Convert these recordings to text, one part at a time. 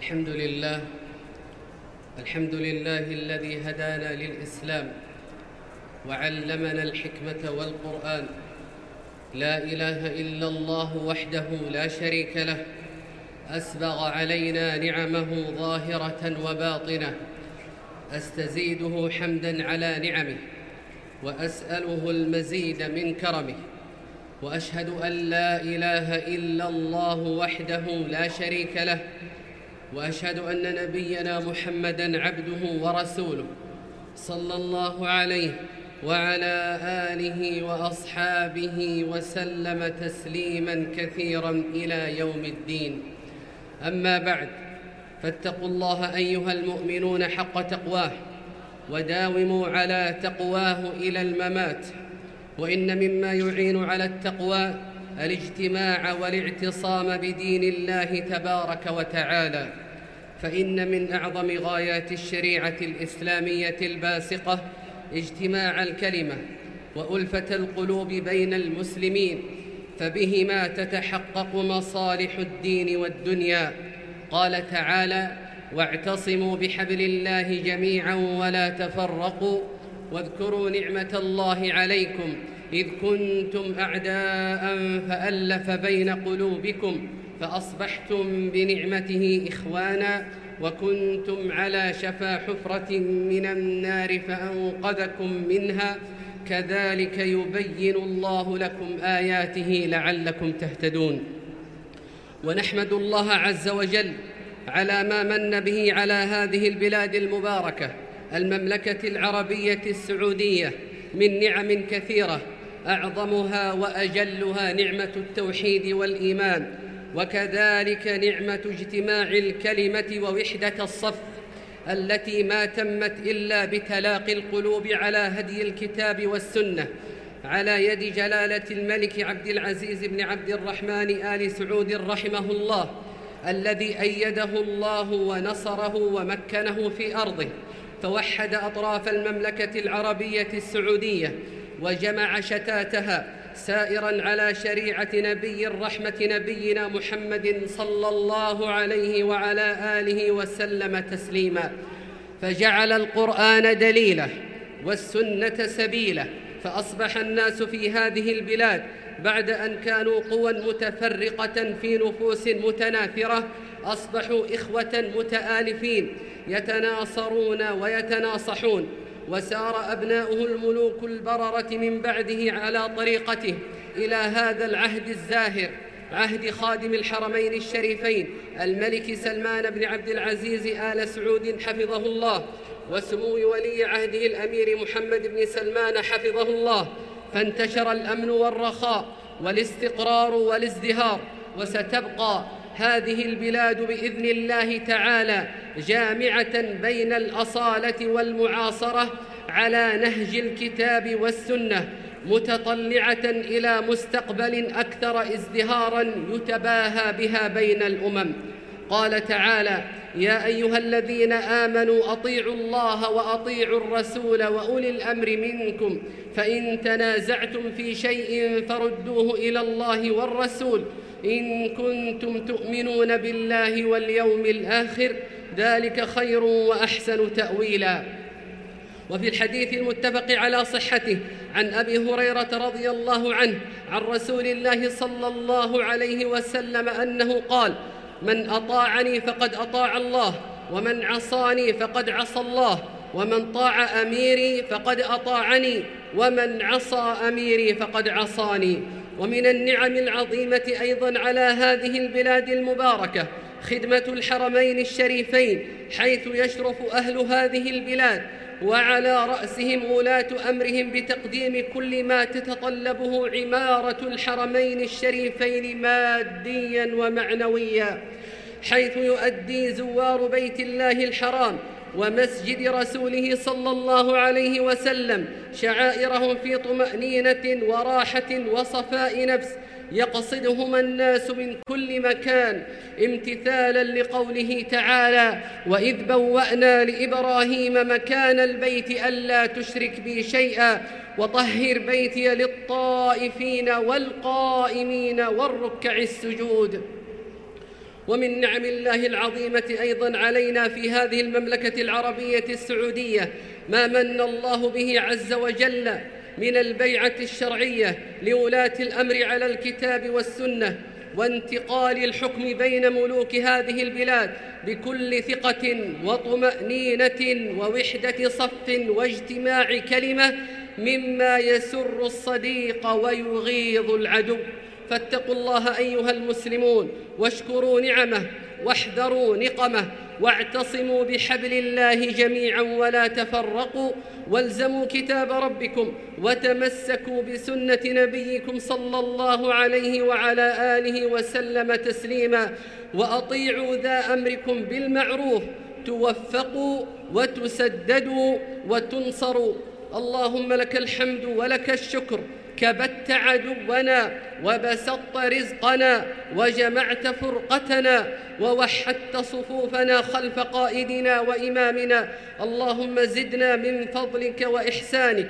الحمد لله الذي هدانا للإسلام وعلمنا الحكمة والقرآن. لا إله إلا الله وحده لا شريك له، أسبغ علينا نعمه ظاهرة وباطنة، أستزيده حمداً على نعمه وأسأله المزيد من كرمه، وأشهد أن لا إله إلا الله وحده لا شريك له، وأشهد أن نبينا محمداً عبده ورسوله صلى الله عليه وعلى آله وأصحابه وسلم تسليماً كثيراً إلى يوم الدين. أما بعد، فاتقوا الله أيها المؤمنون حق تقواه، وداوموا على تقواه إلى الممات. وإن مما يعين على التقوى الاجتماع والاعتصام بدين الله تبارك وتعالى، فإن من أعظم غايات الشريعة الإسلامية الباسقة اجتماع الكلمة وألفة القلوب بين المسلمين، فبهما تتحقق مصالح الدين والدنيا. قال تعالى: واعتصموا بحبل الله جميعا ولا تفرقوا واذكروا نعمة الله عليكم إذ كنتم أعداء فألف بين قلوبكم فأصبحتم بنعمته إخوانا وكنتم على شفا حفرة من النار فأنقذكم منها كذلك يبين الله لكم آياته لعلكم تهتدون. ونحمد الله عز وجل على ما من به على هذه البلاد المباركة المملكة العربية السعودية من نعم كثيرة، أعظمها وأجلها نعمة التوحيد والإيمان، وكذلك نعمة اجتماع الكلمة ووحدة الصف التي ما تمت إلا بتلاقي القلوب على هدي الكتاب والسنة على يد جلالة الملك عبد العزيز بن عبد الرحمن آل سعود رحمه الله، الذي أيده الله ونصره ومكنه في أرضه، فوحد أطراف المملكة العربية السعودية وجمع شتاتها سائراً على شريعة نبي الرحمة نبينا محمد صلى الله عليه وعلى آله وسلم تسليماً، فجعل القرآن دليله والسنة سبيله، فأصبح الناس في هذه البلاد بعد أن كانوا قوى متفرقة في نفوس متناثرة أصبحوا إخوة متآلفين يتناصرون ويتناصحون، وسار أبناؤه الملوك البررة من بعده على طريقته إلى هذا العهد الزاهر، عهد خادم الحرمين الشريفين الملك سلمان بن عبد العزيز آل سعود حفظه الله، وسمو ولي عهده الأمير محمد بن سلمان حفظه الله، فانتشر الأمن والرخاء والاستقرار والازدهار، وستبقى هذه البلاد بإذن الله تعالى جامعة بين الأصالة والمعاصرة على نهج الكتاب والسنة، متطلعة إلى مستقبل أكثر ازدهاراً يتباهى بها بين الأمم. قال تعالى: يا أيها الذين آمنوا أطيعوا الله وأطيعوا الرسول وأولي الأمر منكم فإن تنازعتم في شيء فردوه إلى الله والرسول إن كنتم تؤمنون بالله واليوم الآخر ذلك خير وأحسن تأويلا. وفي الحديث المتفق على صحته عن أبي هريرة رضي الله عنه عن رسول الله صلى الله عليه وسلم أنه قال: من أطاعني فقد أطاع الله، ومن عصاني فقد عصى الله، ومن طاع أميري فقد أطاعني، ومن عصى أميري فقد عصاني. ومن النعم العظيمة أيضاً على هذه البلاد المباركة خدمة الحرمين الشريفين، حيث يشرف أهل هذه البلاد وعلى رأسهم ولاة أمرهم بتقديم كل ما تتطلبه عمارة الحرمين الشريفين مادياً ومعنوياً، حيث يؤدي زوار بيت الله الحرام ومسجد رسوله صلى الله عليه وسلم شعائرهم في طمأنينة وراحة وصفاء نفس، يقصدهما الناس من كل مكان امتثالاً لقوله تعالى: وإذ بوأنا لإبراهيم مكان البيت ألا تشرك بي شيئا وطهر بيتي للطائفين والقائمين والركع السجود. ومن نعم الله العظيمة أيضا علينا في هذه المملكة العربية السعودية ما من الله به عز وجل من البيعة الشرعية لولاة الأمر على الكتاب والسنة، وانتقال الحكم بين ملوك هذه البلاد بكل ثقة وطمأنينة ووحدة صف واجتماع كلمة، مما يسر الصديق ويغيظ العدو. فاتقوا الله أيها المسلمون واشكروا نعمه واحذروا نقمه، واعتصموا بحبل الله جميعا ولا تفرقوا، والزموا كتاب ربكم وتمسكوا بسنة نبيكم صلى الله عليه وعلى آله وسلم تسليما، وأطيعوا ذا أمركم بالمعروف توفقوا وتسددوا وتنصروا. اللهم لك الحمد ولك الشكر، كبت عدونا وبسطت رزقنا وجمعت فرقتنا ووحدت صفوفنا خلف قائدنا وإمامنا. اللهم زدنا من فضلك وإحسانك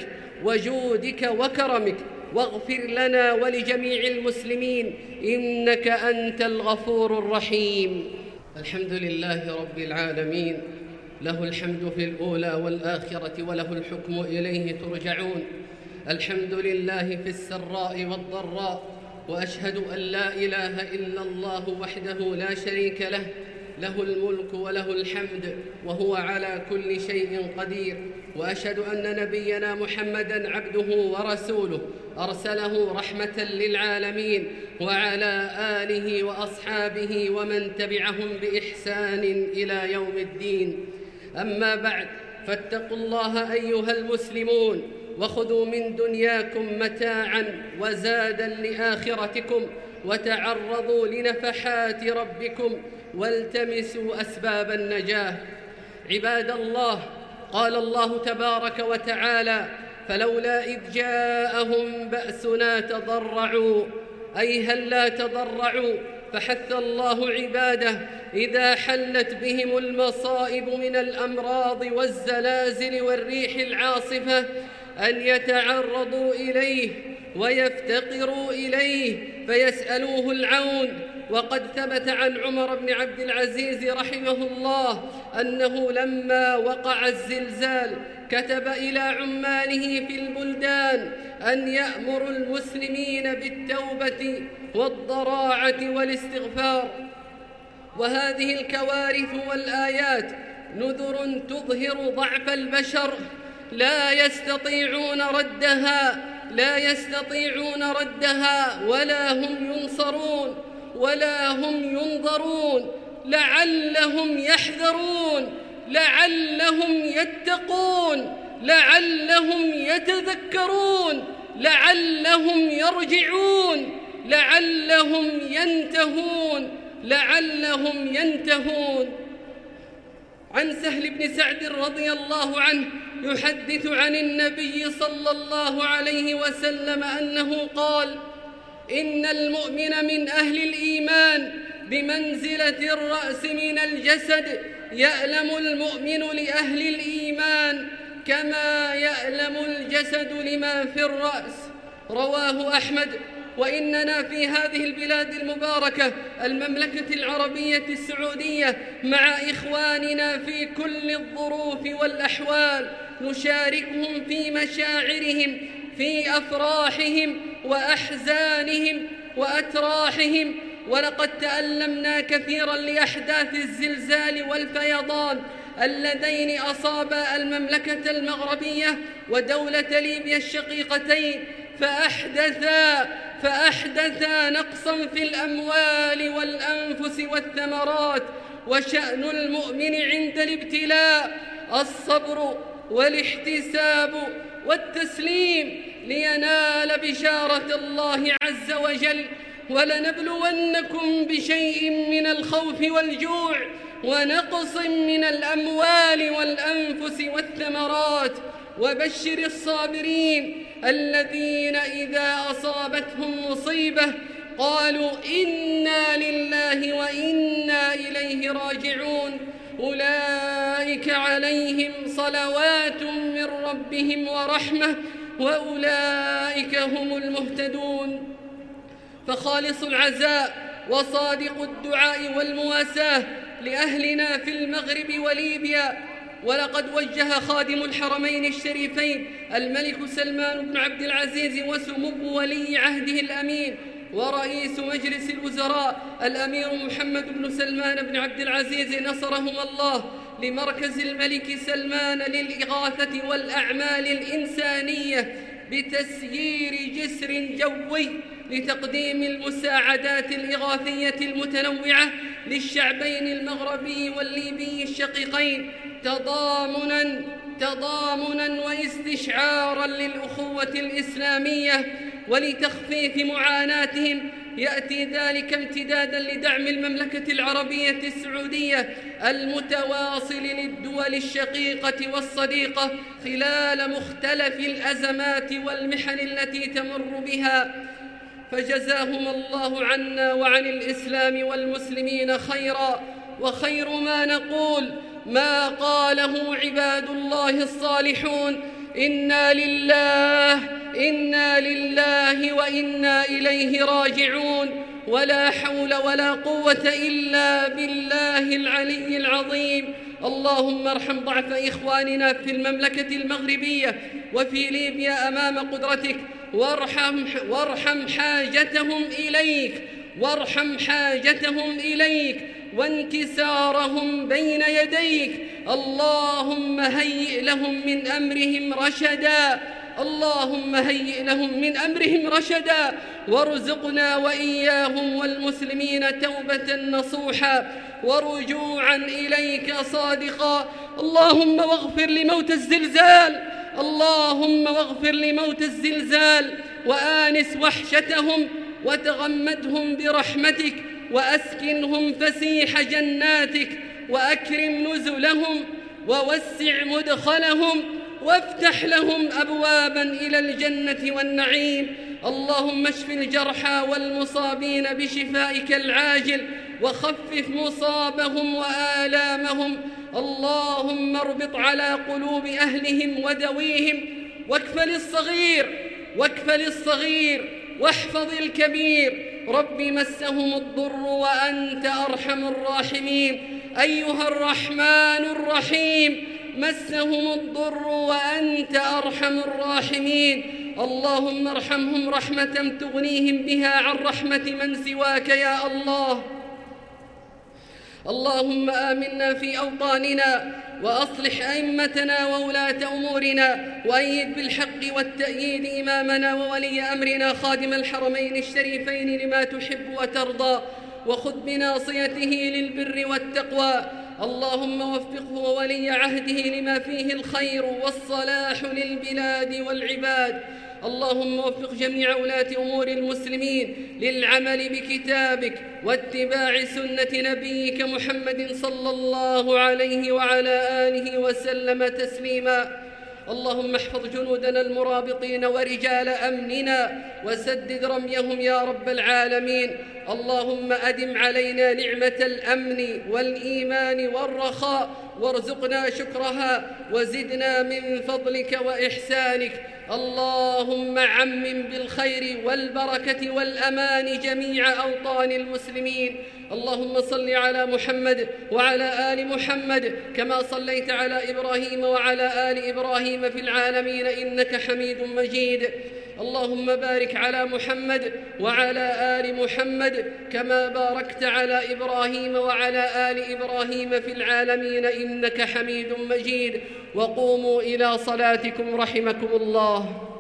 وجودك وكرمك، واغفر لنا ولجميع المسلمين إنك أنت الغفور الرحيم. الحمد لله رب العالمين، له الحمد في الأولى والآخرة وله الحكم إليه ترجعون. الحمد لله في السراء والضراء، وأشهد أن لا إله إلا الله وحده لا شريك له، له الملك وله الحمد وهو على كل شيء قدير. وأشهد أن نبينا محمدًا عبده ورسوله أرسله رحمة للعالمين، وعلى آله وأصحابه ومن تبعهم بإحسان إلى يوم الدين. أما بعد، فاتقوا الله أيها المسلمون، وخذوا من دنياكم متاعاً وزاداً لآخرتكم، وتعرضوا لنفحات ربكم والتمسوا أسباب النجاة. عباد الله، قال الله تبارك وتعالى: فلولا إذ جاءهم بأسنا تضرعوا، أي هل لا تضرعوا؟ فحث الله عباده إذا حلت بهم المصائب من الأمراض والزلازل والريح العاصفة أن يتعرضوا إليه ويفتقروا إليه فيسألوه العون. وقد ثبت عن عمر بن عبد العزيز رحمه الله أنه لما وقع الزلزال كتب إلى عماله في البلدان أن يأمروا المسلمين بالتوبة والضراعة والاستغفار. وهذه الكوارث والآيات نذر تظهر ضعف البشر، لا يستطيعون ردها ولا هم ينصرون ولا هم ينظرون، لعلهم يحذرون، لعلهم يتقون، لعلهم يتذكرون، لعلهم يرجعون، لعلهم ينتهون. عن سهل بن سعد رضي الله عنه يحدث عن النبي صلى الله عليه وسلم أنه قال: إن المؤمن من أهل الإيمان بمنزلة الرأس من الجسد، يألم المؤمن لأهل الإيمان كما يألم الجسد لما في الرأس. رواه أحمد. وإننا في هذه البلاد المباركة المملكة العربية السعودية مع إخواننا في كل الظروف والأحوال نشاركهم في مشاعرهم، في أفراحهم وأحزانهم وأتراحهم. ولقد تألمنا كثيرا لأحداث الزلزال والفيضان اللذين أصابا المملكة المغربية ودولة ليبيا الشقيقتين، فأحدثا نقصا في الأموال والأنفس والثمرات. وشأن المؤمن عند الابتلاء الصبر والاحتساب والتسليم لينال بشارة الله عز وجل. ولنبلونكم بشيء من الخوف والجوع ونقص من الأموال والأنفس والثمرات. وبشر الصابرين الذين إذا أصابتهم مصيبة قالوا إنا لله وإنا إليه راجعون، أولئك عليهم صلوات من ربهم ورحمة وأولئك هم المهتدون. فخالص العزاء وصادق الدعاء والمواساة لأهلنا في المغرب وليبيا. ولقد وجه خادم الحرمين الشريفين الملك سلمان بن عبد العزيز وسمو ولي عهده الأمين ورئيس مجلس الوزراء الأمير محمد بن سلمان بن عبد العزيز نصرهما الله لمركز الملك سلمان للإغاثة والأعمال الإنسانية بتسيير جسر جوي لتقديم المساعدات الإغاثية المتنوعة للشعبين المغربي والليبي الشقيقين تضامناً واستشعاراً للأخوة الإسلامية ولتخفيف معاناتهم. يأتي ذلك امتداداً لدعم المملكة العربية السعودية المتواصل للدول الشقيقة والصديقة خلال مختلف الأزمات والمحن التي تمر بها. فجزاهم الله عنا وعن الإسلام والمسلمين خيراً. وخير ما نقول ما قاله عباد الله الصالحون: إنا لله وإنا إليه راجعون، ولا حول ولا قوة إلا بالله العلي العظيم. اللهم ارحم ضعف إخواننا في المملكة المغربية وفي ليبيا أمام قدرتك، وارحم حاجتهم إليك وانكسارهم بين يديك. اللهم هيئ لهم من أمرهم رشدا وارزقنا وإياهم والمسلمين توبة نصوحا ورجوعا إليك صادقا. اللهم واغفر لموت الزلزال وآنس وحشتهم وتغمدهم برحمتك وأسكنهم فسيح جناتك وأكرم نزلهم ووسع مدخلهم وافتح لهم أبواباً إلى الجنة والنعيم. اللهم اشف الجرحى والمصابين بشفائك العاجل وخفف مصابهم وآلامهم. اللهم اربط على قلوب أهلهم ودويهم، واكفل الصغير واحفظ الكبير. رب مسهم الضر وأنت أرحم الراحمين. أيها الرحمن الرحيم مسهم الضر وأنت أرحم الراحمين. اللهم ارحمهم رحمة تغنيهم بها عن رحمة من سواك يا الله. اللهم آمنا في أوطاننا وأصلح أئمتنا وولاة أمورنا، وأيد بالحق والتأييد إمامنا وولي أمرنا خادم الحرمين الشريفين لما تحب وترضى، وخذ بناصيته للبر والتقوى. اللهم وفقه وولي عهده لما فيه الخير والصلاح للبلاد والعباد. اللهم وفق جميع ولاة أمور المسلمين للعمل بكتابك واتباع سنة نبيك محمد صلى الله عليه وعلى آله وسلم تسليما. اللهم احفظ جنودنا المرابطين ورجال أمننا وسدد رميهم يا رب العالمين. اللهم أدم علينا نعمة الأمن والإيمان والرخاء وارزقنا شكرها وزدنا من فضلك وإحسانك. اللهم عمم بالخير والبركة والأمان جميع أوطان المسلمين. اللهم صل على محمد وعلى آل محمد كما صليت على إبراهيم وعلى آل إبراهيم في العالمين إنك حميد مجيد. اللهم بارك على محمد وعلى آل محمد كما باركت على إبراهيم وعلى آل إبراهيم في العالمين إنك حميد مجيد. وقوموا إلى صلاتكم رحمكم الله.